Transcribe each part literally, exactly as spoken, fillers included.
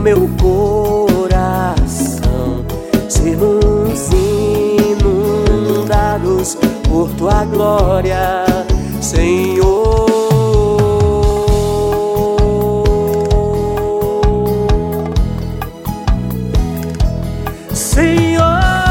meu coração, sermos inundados por tua glória, Senhor. Senhor,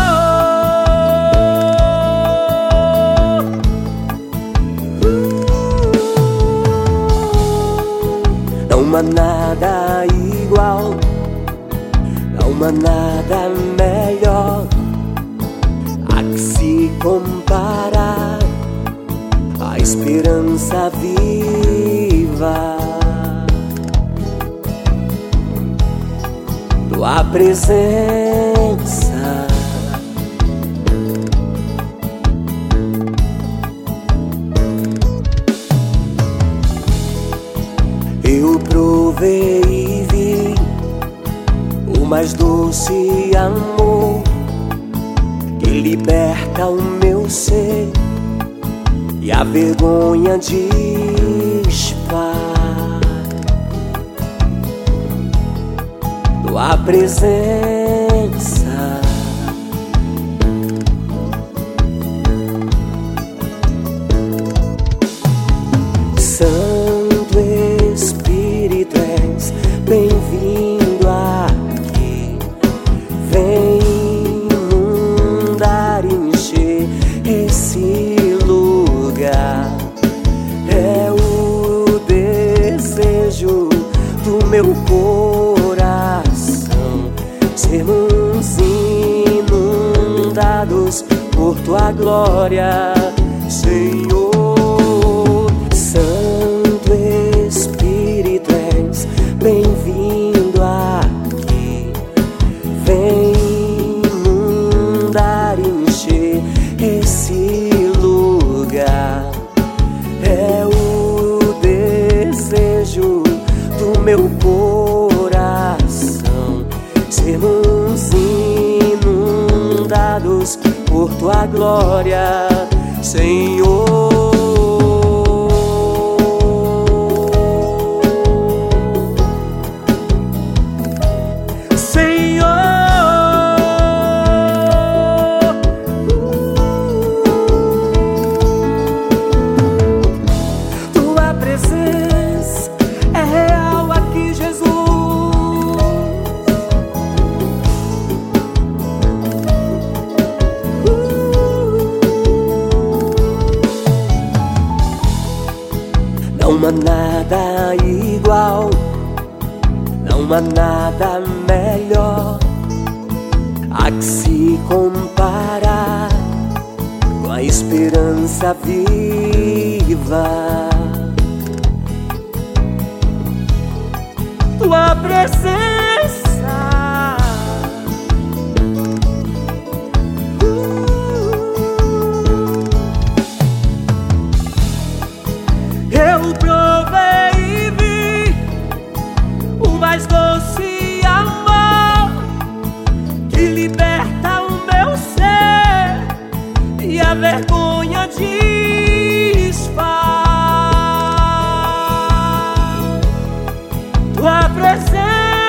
não há nada igual, não há nada melhor a que se comparar a esperança viva, tua presença. Eu provei e vi o mais doce amor que liberta o meu ser e a vergonha dispara. Tua presença, Santo Espírito, és bem-vindo aqui. Vem inundar e encher esse lugar. É o desejo do meu coração, sermos inundados por tua glória, Senhor. Santo Espírito, és bem-vindo aqui. Vem inundar e encher esse lugar. É o desejo do meu coração, sermos inundados por tua glória, Senhor. Não há nada igual, não há nada melhor a que se comparar com a esperança viva, tua presença. Eu provei e vi o mais doce amor que liberta o meu ser e a vergonha dispara. Tua presença,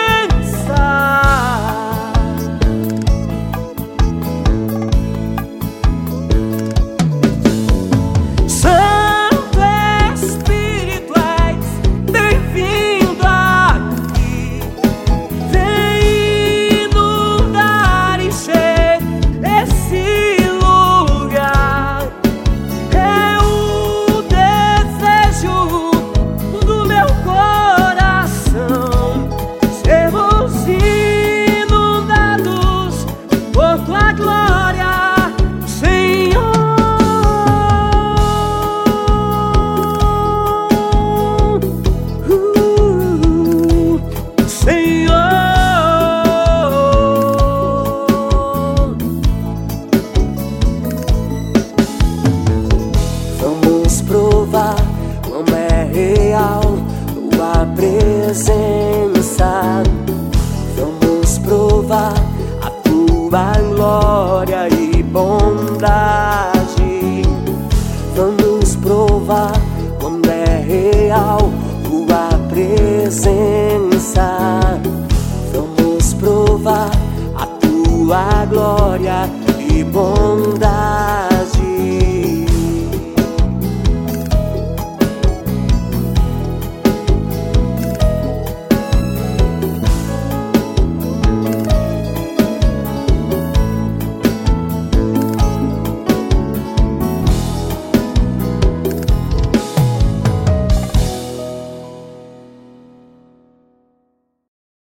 provar como é real tua presença. Vamos provar a tua glória e bondade. Vamos provar como é real tua presença. glória e bondade.